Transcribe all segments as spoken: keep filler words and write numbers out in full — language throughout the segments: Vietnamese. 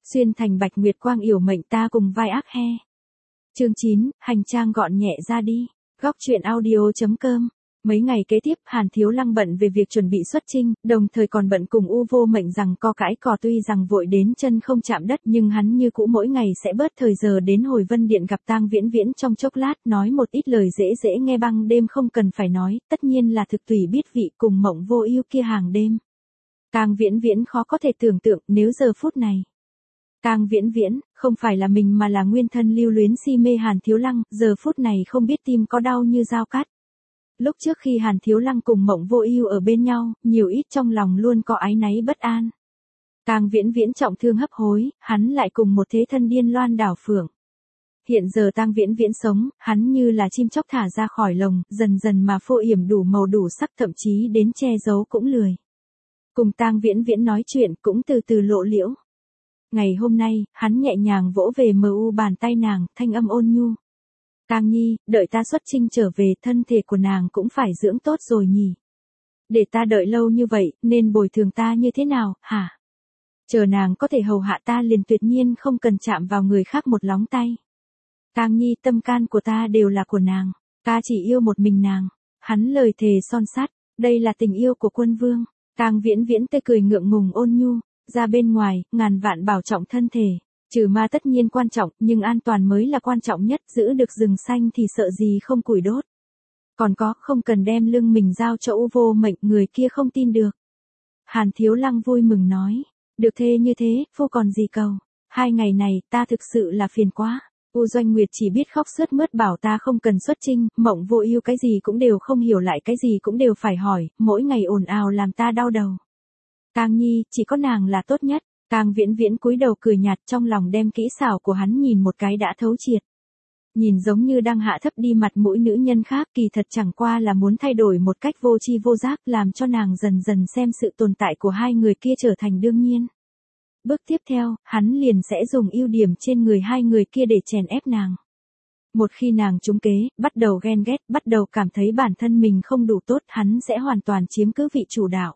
Xuyên thành bạch nguyệt quang yểu mệnh ta cùng vai ác he. Chương chín, hành trang gọn nhẹ ra đi. Góc truyện audio.com. Mấy ngày kế tiếp, Hàn Thiếu Lăng bận về việc chuẩn bị xuất chinh, đồng thời còn bận cùng U Vô Mệnh rằng co cãi cò, tuy rằng vội đến chân không chạm đất nhưng hắn như cũ mỗi ngày sẽ bớt thời giờ đến hồi Vân Điện gặp Tang Viễn Viễn trong chốc lát, nói một ít lời dễ dễ nghe băng đêm không cần phải nói, tất nhiên là thực tùy biết vị cùng Mộng Vô Ưu kia hàng đêm. Tang Viễn Viễn khó có thể tưởng tượng nếu giờ phút này. Tang Viễn Viễn, không phải là mình mà là nguyên thân lưu luyến si mê Hàn Thiếu Lăng, giờ phút này không biết tim có đau như dao cắt. Lúc trước khi Hàn Thiếu Lăng cùng Mộng Vô Ưu ở bên nhau, nhiều ít trong lòng luôn có áy náy bất an. Tang Viễn Viễn trọng thương hấp hối, hắn lại cùng một thế thân điên loan đảo phượng. Hiện giờ Tang Viễn Viễn sống, hắn như là chim chóc thả ra khỏi lồng, dần dần mà phô yểm đủ màu đủ sắc, thậm chí đến che giấu cũng lười. Cùng Tang Viễn Viễn nói chuyện cũng từ từ lộ liễu. Ngày hôm nay, hắn nhẹ nhàng vỗ về mờ u bàn tay nàng, thanh âm ôn nhu. Tang Nhi, đợi ta xuất chinh trở về, thân thể của nàng cũng phải dưỡng tốt rồi nhỉ. Để ta đợi lâu như vậy, nên bồi thường ta như thế nào, hả? Chờ nàng có thể hầu hạ ta liền tuyệt nhiên không cần chạm vào người khác một lóng tay. Tang Nhi, tâm can của ta đều là của nàng, ta chỉ yêu một mình nàng. Hắn lời thề son sắt, đây là tình yêu của quân vương. Tang Viễn Viễn tươi cười ngượng ngùng ôn nhu, ra bên ngoài, ngàn vạn bảo trọng thân thể. Trừ ma tất nhiên quan trọng, nhưng an toàn mới là quan trọng nhất, giữ được rừng xanh thì sợ gì không củi đốt. Còn có, không cần đem lưng mình giao cho U Vô Mệnh, người kia không tin được. Hàn Thiếu Lăng vui mừng nói, được thê như thế, phu còn gì cầu. Hai ngày này, ta thực sự là phiền quá. U Doanh Nguyệt chỉ biết khóc sướt mướt bảo ta không cần xuất chinh, Mộng Vô Ưu cái gì cũng đều không hiểu, lại cái gì cũng đều phải hỏi, mỗi ngày ồn ào làm ta đau đầu. Tang Nhi, chỉ có nàng là tốt nhất. Tang Viễn Viễn cúi đầu cười nhạt, trong lòng đem kỹ xảo của hắn nhìn một cái đã thấu triệt. Nhìn giống như đang hạ thấp đi mặt mũi nữ nhân khác, kỳ thật chẳng qua là muốn thay đổi một cách vô tri vô giác, làm cho nàng dần dần xem sự tồn tại của hai người kia trở thành đương nhiên. Bước tiếp theo, hắn liền sẽ dùng ưu điểm trên người hai người kia để chèn ép nàng. Một khi nàng trúng kế, bắt đầu ghen ghét, bắt đầu cảm thấy bản thân mình không đủ tốt, hắn sẽ hoàn toàn chiếm cứ vị chủ đạo.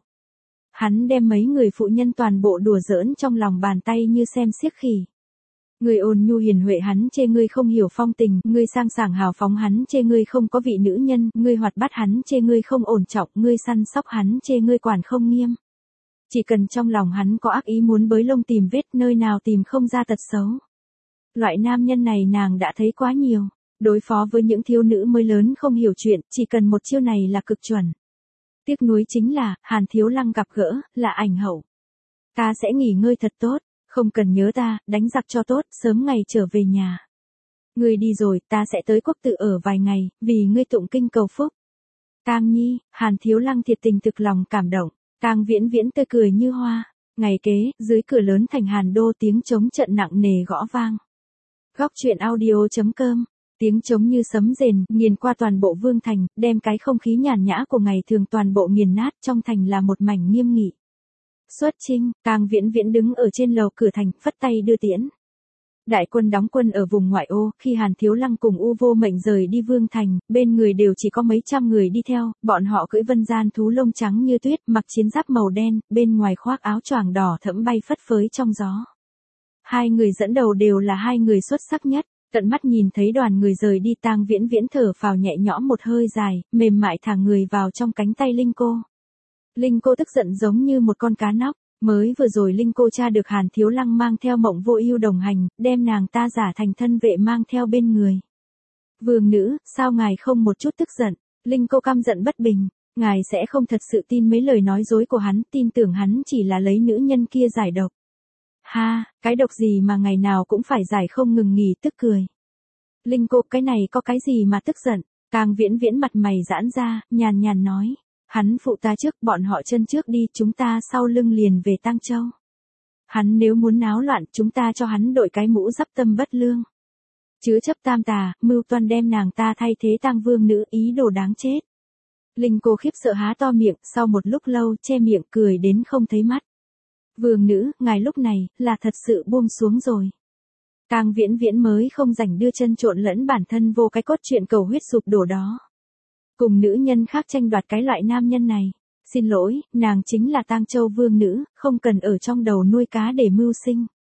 Hắn đem mấy người phụ nhân toàn bộ đùa giỡn trong lòng bàn tay như xem xiếc khỉ. Người ôn nhu hiền huệ hắn chê ngươi không hiểu phong tình, ngươi sang sảng hào phóng hắn chê ngươi không có vị nữ nhân, ngươi hoạt bát hắn chê ngươi không ổn trọng, ngươi săn sóc hắn chê ngươi quản không nghiêm. Chỉ cần trong lòng hắn có ác ý muốn bới lông tìm vết, nơi nào tìm không ra tật xấu. Loại nam nhân này nàng đã thấy quá nhiều, đối phó với những thiếu nữ mới lớn không hiểu chuyện, chỉ cần một chiêu này là cực chuẩn. Tiếc nuối chính là, Hàn Thiếu Lăng gặp gỡ, là ảnh hậu. Ta sẽ nghỉ ngơi thật tốt, không cần nhớ ta, đánh giặc cho tốt, sớm ngày trở về nhà. Ngươi đi rồi, ta sẽ tới quốc tự ở vài ngày, vì ngươi tụng kinh cầu phúc. Tang Nhi, Hàn Thiếu Lăng thiệt tình thực lòng cảm động, Tang Viễn Viễn tươi cười như hoa. Ngày kế, dưới cửa lớn thành Hàn Đô tiếng trống trận nặng nề gõ vang. Góc truyện audio.com. Tiếng trống như sấm rền, nghiền qua toàn bộ vương thành, đem cái không khí nhàn nhã của ngày thường toàn bộ nghiền nát, trong thành là một mảnh nghiêm nghị. Xuất chinh, Tang Viễn Viễn đứng ở trên lầu cửa thành, phất tay đưa tiễn. Đại quân đóng quân ở vùng ngoại ô, khi Hàn Thiếu Lăng cùng U Vô Mệnh rời đi vương thành, bên người đều chỉ có mấy trăm người đi theo, bọn họ cưỡi vân gian thú lông trắng như tuyết, mặc chiến giáp màu đen, bên ngoài khoác áo choàng đỏ thẫm bay phất phới trong gió. Hai người dẫn đầu đều là hai người xuất sắc nhất. Tận mắt nhìn thấy đoàn người rời đi, Tang Viễn Viễn thở phào nhẹ nhõm một hơi dài, mềm mại thả người vào trong cánh tay Linh Cô. Linh Cô tức giận giống như một con cá nóc, mới vừa rồi Linh Cô tra được Hàn Thiếu Lăng mang theo Mộng Vô Ưu đồng hành, đem nàng ta giả thành thân vệ mang theo bên người. Vương nữ, sao ngài không một chút tức giận? Linh Cô căm giận bất bình, ngài sẽ không thật sự tin mấy lời nói dối của hắn, tin tưởng hắn chỉ là lấy nữ nhân kia giải độc. Ha, cái độc gì mà ngày nào cũng phải giải không ngừng nghỉ, tức cười. Linh Cô, cái này có cái gì mà tức giận? Tang Viễn Viễn mặt mày giãn ra, nhàn nhàn nói. Hắn phụ ta trước, bọn họ chân trước đi, chúng ta sau lưng liền về Tang Châu. Hắn nếu muốn náo loạn, chúng ta cho hắn đội cái mũ giáp tâm bất lương. Chứa chấp tam tà, mưu toan đem nàng ta thay thế Tang vương nữ, ý đồ đáng chết. Linh Cô khiếp sợ há to miệng, sau một lúc lâu, che miệng cười đến không thấy mắt. Vương nữ, ngài lúc này, là thật sự buông xuống rồi. Tang Viễn Viễn mới không rảnh đưa chân trộn lẫn bản thân vô cái cốt truyện cầu huyết sụp đổ đó. Cùng nữ nhân khác tranh đoạt cái loại nam nhân này. Xin lỗi, nàng chính là Tang Châu vương nữ, không cần ở trong đầu nuôi cá để mưu sinh.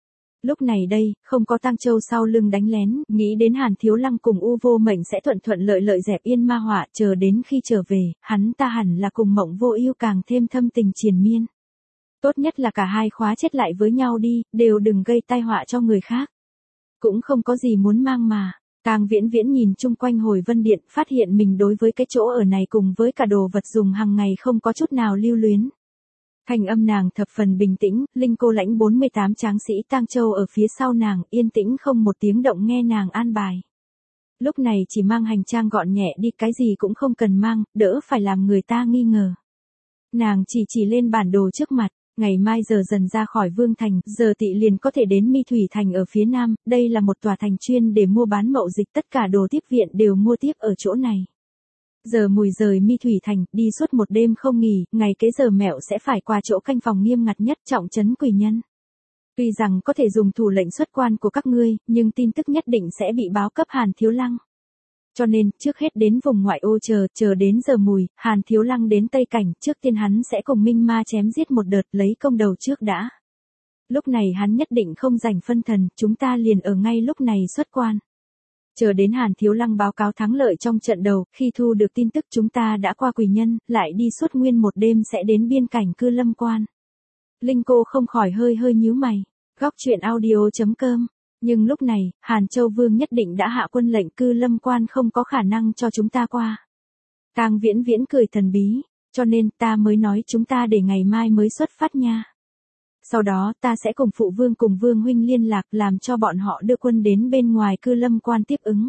Lúc này đây, không có Tang Châu sau lưng đánh lén, nghĩ đến Hàn Thiếu Lăng cùng U Vô Mệnh sẽ thuận thuận lợi lợi dẹp yên ma họa, chờ đến khi trở về, hắn ta hẳn là cùng Mộng Vô Ưu càng thêm thâm tình triền miên. Tốt nhất là cả hai khóa chết lại với nhau đi, đều đừng gây tai họa cho người khác. Cũng không có gì muốn mang mà. Tang Viễn Viễn nhìn chung quanh hồi vân điện, phát hiện mình đối với cái chỗ ở này cùng với cả đồ vật dùng hàng ngày không có chút nào lưu luyến. Thanh âm nàng thập phần bình tĩnh, Linh Cô lãnh bốn mươi tám tráng sĩ Tang Châu ở phía sau nàng, yên tĩnh không một tiếng động nghe nàng an bài. Lúc này chỉ mang hành trang gọn nhẹ đi, cái gì cũng không cần mang, đỡ phải làm người ta nghi ngờ. Nàng chỉ chỉ lên bản đồ trước mặt, ngày mai giờ dần ra khỏi Vương Thành, giờ tị liền có thể đến Mi Thủy Thành ở phía nam, đây là một tòa thành chuyên để mua bán mậu dịch, tất cả đồ tiếp viện đều mua tiếp ở chỗ này. Giờ mùi rời Mi Thủy Thành, đi suốt một đêm không nghỉ, ngày kế giờ mẹo sẽ phải qua chỗ canh phòng nghiêm ngặt nhất trọng trấn Quỷ Nhân. Tuy rằng có thể dùng thủ lệnh xuất quan của các ngươi, nhưng tin tức nhất định sẽ bị báo cấp Hàn Thiếu Lăng. Cho nên, trước hết đến vùng ngoại ô chờ, chờ đến giờ mùi, Hàn Thiếu Lăng đến Tây Cảnh, trước tiên hắn sẽ cùng Minh Ma chém giết một đợt, lấy công đầu trước đã. Lúc này hắn nhất định không rảnh phân thần, chúng ta liền ở ngay lúc này xuất quan. Chờ đến Hàn Thiếu Lăng báo cáo thắng lợi trong trận đầu, khi thu được tin tức chúng ta đã qua Quỷ Nhân, lại đi suốt nguyên một đêm sẽ đến biên cảnh Cư Lâm Quan. Linh Cô không khỏi hơi hơi nhíu mày. Góc truyện audio chấm com. Nhưng lúc này, Hàn Châu Vương nhất định đã hạ quân lệnh, Cư Lâm Quan không có khả năng cho chúng ta qua. Tang Viễn Viễn cười thần bí, cho nên ta mới nói chúng ta để ngày mai mới xuất phát nha. Sau đó ta sẽ cùng phụ vương cùng vương huynh liên lạc làm cho bọn họ đưa quân đến bên ngoài Cư Lâm Quan tiếp ứng.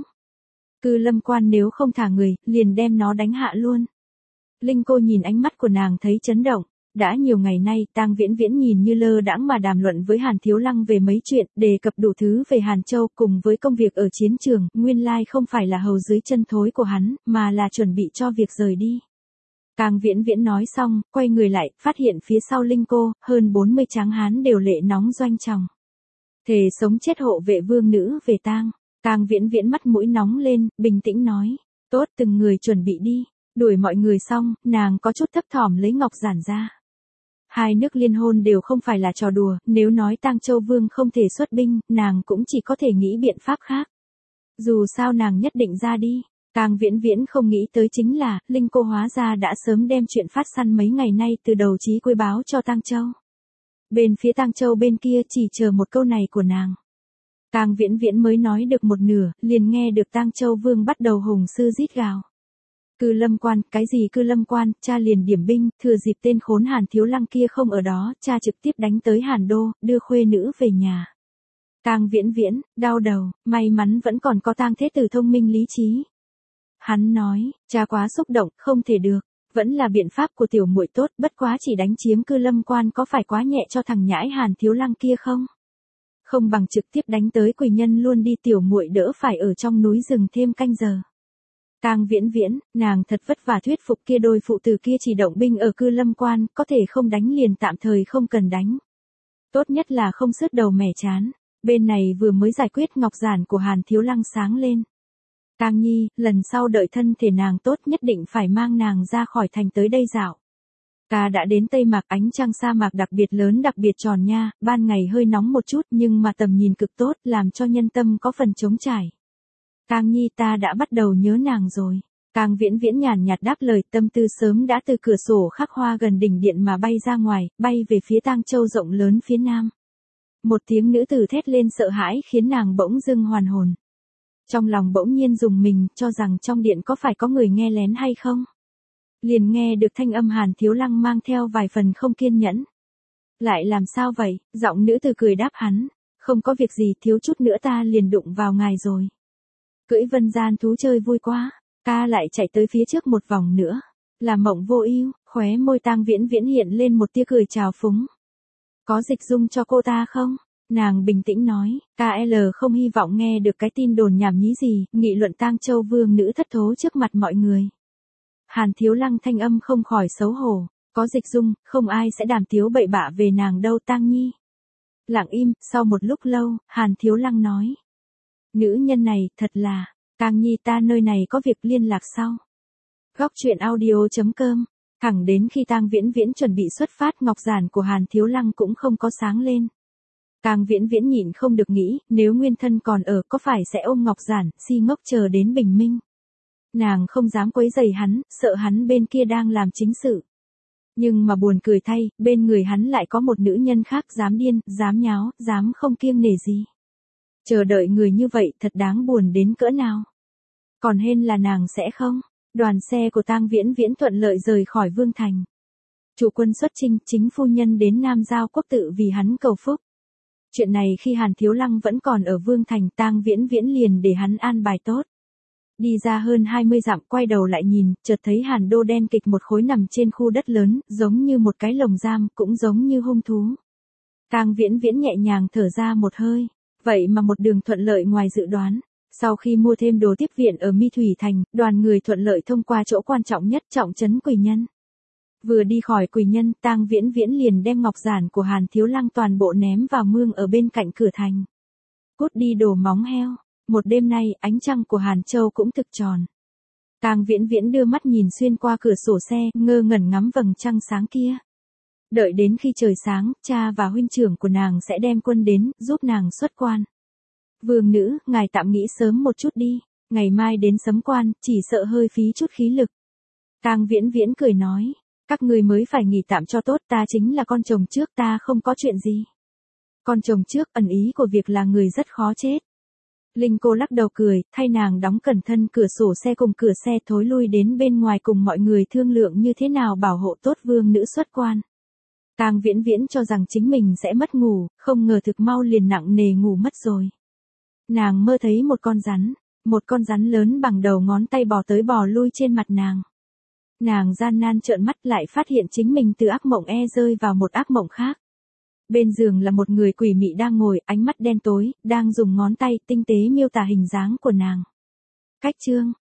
Cư Lâm Quan nếu không thả người, liền đem nó đánh hạ luôn. Linh Cô nhìn ánh mắt của nàng thấy chấn động. Đã nhiều ngày nay, Tang Viễn Viễn nhìn như lơ đãng mà đàm luận với Hàn Thiếu Lăng về mấy chuyện, đề cập đủ thứ về Hàn Châu cùng với công việc ở chiến trường, nguyên lai không phải là hầu dưới chân thối của hắn, mà là chuẩn bị cho việc rời đi. Tang Viễn Viễn nói xong, quay người lại, phát hiện phía sau Linh Cô, hơn bốn mươi tráng hán đều lệ nóng doanh tròng. Thề sống chết hộ vệ vương nữ về tang. Tang Viễn Viễn mắt mũi nóng lên, bình tĩnh nói, tốt, từng người chuẩn bị đi. Đuổi mọi người xong, nàng có chút thấp thỏm lấy ngọc giản ra. Hai nước liên hôn đều không phải là trò đùa, nếu nói Tang Châu Vương không thể xuất binh, nàng cũng chỉ có thể nghĩ biện pháp khác. Dù sao nàng nhất định ra đi. Tang Viễn Viễn không nghĩ tới chính là, Linh Cô hóa ra đã sớm đem chuyện phát săn mấy ngày nay từ đầu chí cuối báo cho Tang Châu. Bên phía Tang Châu bên kia chỉ chờ một câu này của nàng. Tang Viễn Viễn mới nói được một nửa, liền nghe được Tang Châu Vương bắt đầu hùng sư rít gào. Cư Lâm Quan, cái gì Cư Lâm Quan, cha liền điểm binh, thừa dịp tên khốn Hàn Thiếu Lăng kia không ở đó, cha trực tiếp đánh tới Hàn Đô, đưa khuê nữ về nhà. Tang Viễn Viễn, đau đầu, may mắn vẫn còn có Tang Thế Tử thông minh lý trí. Hắn nói, cha quá xúc động, không thể được, vẫn là biện pháp của tiểu muội tốt, bất quá chỉ đánh chiếm Cư Lâm Quan có phải quá nhẹ cho thằng nhãi Hàn Thiếu Lăng kia không? Không bằng trực tiếp đánh tới Quỷ Nhân luôn đi, tiểu muội đỡ phải ở trong núi rừng thêm canh giờ. Tang Viễn Viễn, nàng thật vất vả thuyết phục kia đôi phụ tử kia chỉ động binh ở Cư Lâm Quan, có thể không đánh liền tạm thời không cần đánh. Tốt nhất là không sứt đầu mẻ chán. Bên này vừa mới giải quyết ngọc giản của Hàn Thiếu Lăng sáng lên. Tang Nhi, lần sau đợi thân thể nàng tốt nhất định phải mang nàng ra khỏi thành tới đây dạo. Ta đã đến Tây Mạc, ánh trăng sa mạc đặc biệt lớn đặc biệt tròn nha, ban ngày hơi nóng một chút nhưng mà tầm nhìn cực tốt, làm cho nhân tâm có phần trống trải. Tang Nhi, ta đã bắt đầu nhớ nàng rồi. Tang Viễn Viễn nhàn nhạt đáp lời, tâm tư sớm đã từ cửa sổ khắc hoa gần đỉnh điện mà bay ra ngoài, bay về phía Tang Châu rộng lớn phía nam. Một tiếng nữ tử thét lên sợ hãi khiến nàng bỗng dưng hoàn hồn. Trong lòng bỗng nhiên rùng mình, cho rằng trong điện có phải có người nghe lén hay không. Liền nghe được thanh âm Hàn Thiếu Lăng mang theo vài phần không kiên nhẫn. Lại làm sao vậy? Giọng nữ tử cười đáp hắn. Không có việc gì, thiếu chút nữa ta liền đụng vào ngài rồi. Cưỡi vân gian thú chơi vui quá. Ta lại chạy tới phía trước một vòng nữa. Là Mộng Vô Ưu, khóe môi Tang Viễn Viễn hiện lên một tia cười trào phúng. Có dịch dung cho cô ta không? Nàng bình tĩnh nói, ca lờ không hy vọng nghe được cái tin đồn nhảm nhí gì, nghị luận Tang Châu Vương nữ thất thố trước mặt mọi người. Hàn Thiếu Lăng thanh âm không khỏi xấu hổ, có dịch dung, không ai sẽ đàm tiếu bậy bạ về nàng đâu Tang Nhi. Lặng im, sau một lúc lâu, Hàn Thiếu Lăng nói. Nữ nhân này, thật là, Tang Nhi ta nơi này có việc liên lạc sau. Góc truyện audio chấm com, thẳng đến khi Tang Viễn Viễn chuẩn bị xuất phát ngọc giản của Hàn Thiếu Lăng cũng không có sáng lên. Tang Viễn Viễn nhịn không được nghĩ, nếu nguyên thân còn ở có phải sẽ ôm Ngọc Giản, si ngốc chờ đến bình minh. Nàng không dám quấy rầy hắn, sợ hắn bên kia đang làm chính sự. Nhưng mà buồn cười thay, bên người hắn lại có một nữ nhân khác dám điên, dám nháo, dám không kiêng nể gì. Chờ đợi người như vậy thật đáng buồn đến cỡ nào. Còn hên là nàng sẽ không. Đoàn xe của Tang Viễn Viễn thuận lợi rời khỏi Vương Thành. Chủ quân xuất chinh, chính phu nhân đến Nam Giao Quốc tự vì hắn cầu phúc. Chuyện này khi Hàn Thiếu Lăng vẫn còn ở Vương Thành, Tang Viễn Viễn liền để hắn an bài tốt. Đi ra hơn hai mươi dặm quay đầu lại nhìn, chợt thấy Hàn Đô đen kịch một khối nằm trên khu đất lớn, giống như một cái lồng giam, cũng giống như hung thú. Tang Viễn Viễn nhẹ nhàng thở ra một hơi, vậy mà một đường thuận lợi ngoài dự đoán. Sau khi mua thêm đồ tiếp viện ở Mi Thủy Thành, đoàn người thuận lợi thông qua chỗ quan trọng nhất trọng trấn Quỳ Nhân. Vừa đi khỏi Quỳ Nhân, Tang Viễn Viễn liền đem ngọc giản của Hàn Thiếu Lăng toàn bộ ném vào mương ở bên cạnh cửa thành. Cút đi đồ móng heo. Một đêm nay, ánh trăng của Hàn Châu cũng thực tròn. Tang Viễn Viễn đưa mắt nhìn xuyên qua cửa sổ xe, ngơ ngẩn ngắm vầng trăng sáng kia. Đợi đến khi trời sáng, cha và huynh trưởng của nàng sẽ đem quân đến, giúp nàng xuất quan. Vương nữ, ngài tạm nghĩ sớm một chút đi, ngày mai đến sấm quan, chỉ sợ hơi phí chút khí lực. Tang Viễn Viễn cười nói, các người mới phải nghỉ tạm cho tốt, ta chính là con chồng trước, ta không có chuyện gì. Con chồng trước, ẩn ý của việc là người rất khó chết. Linh cô lắc đầu cười, thay nàng đóng cẩn thân cửa sổ xe cùng cửa xe thối lui đến bên ngoài cùng mọi người thương lượng như thế nào bảo hộ tốt vương nữ xuất quan. Tang Viễn Viễn cho rằng chính mình sẽ mất ngủ, không ngờ thực mau liền nặng nề ngủ mất rồi. Nàng mơ thấy một con rắn, một con rắn lớn bằng đầu ngón tay bò tới bò lui trên mặt nàng. Nàng gian nan trợn mắt lại phát hiện chính mình từ ác mộng e rơi vào một ác mộng khác. Bên giường là một người quỷ mị đang ngồi, ánh mắt đen tối, đang dùng ngón tay tinh tế miêu tả hình dáng của nàng. Cách chương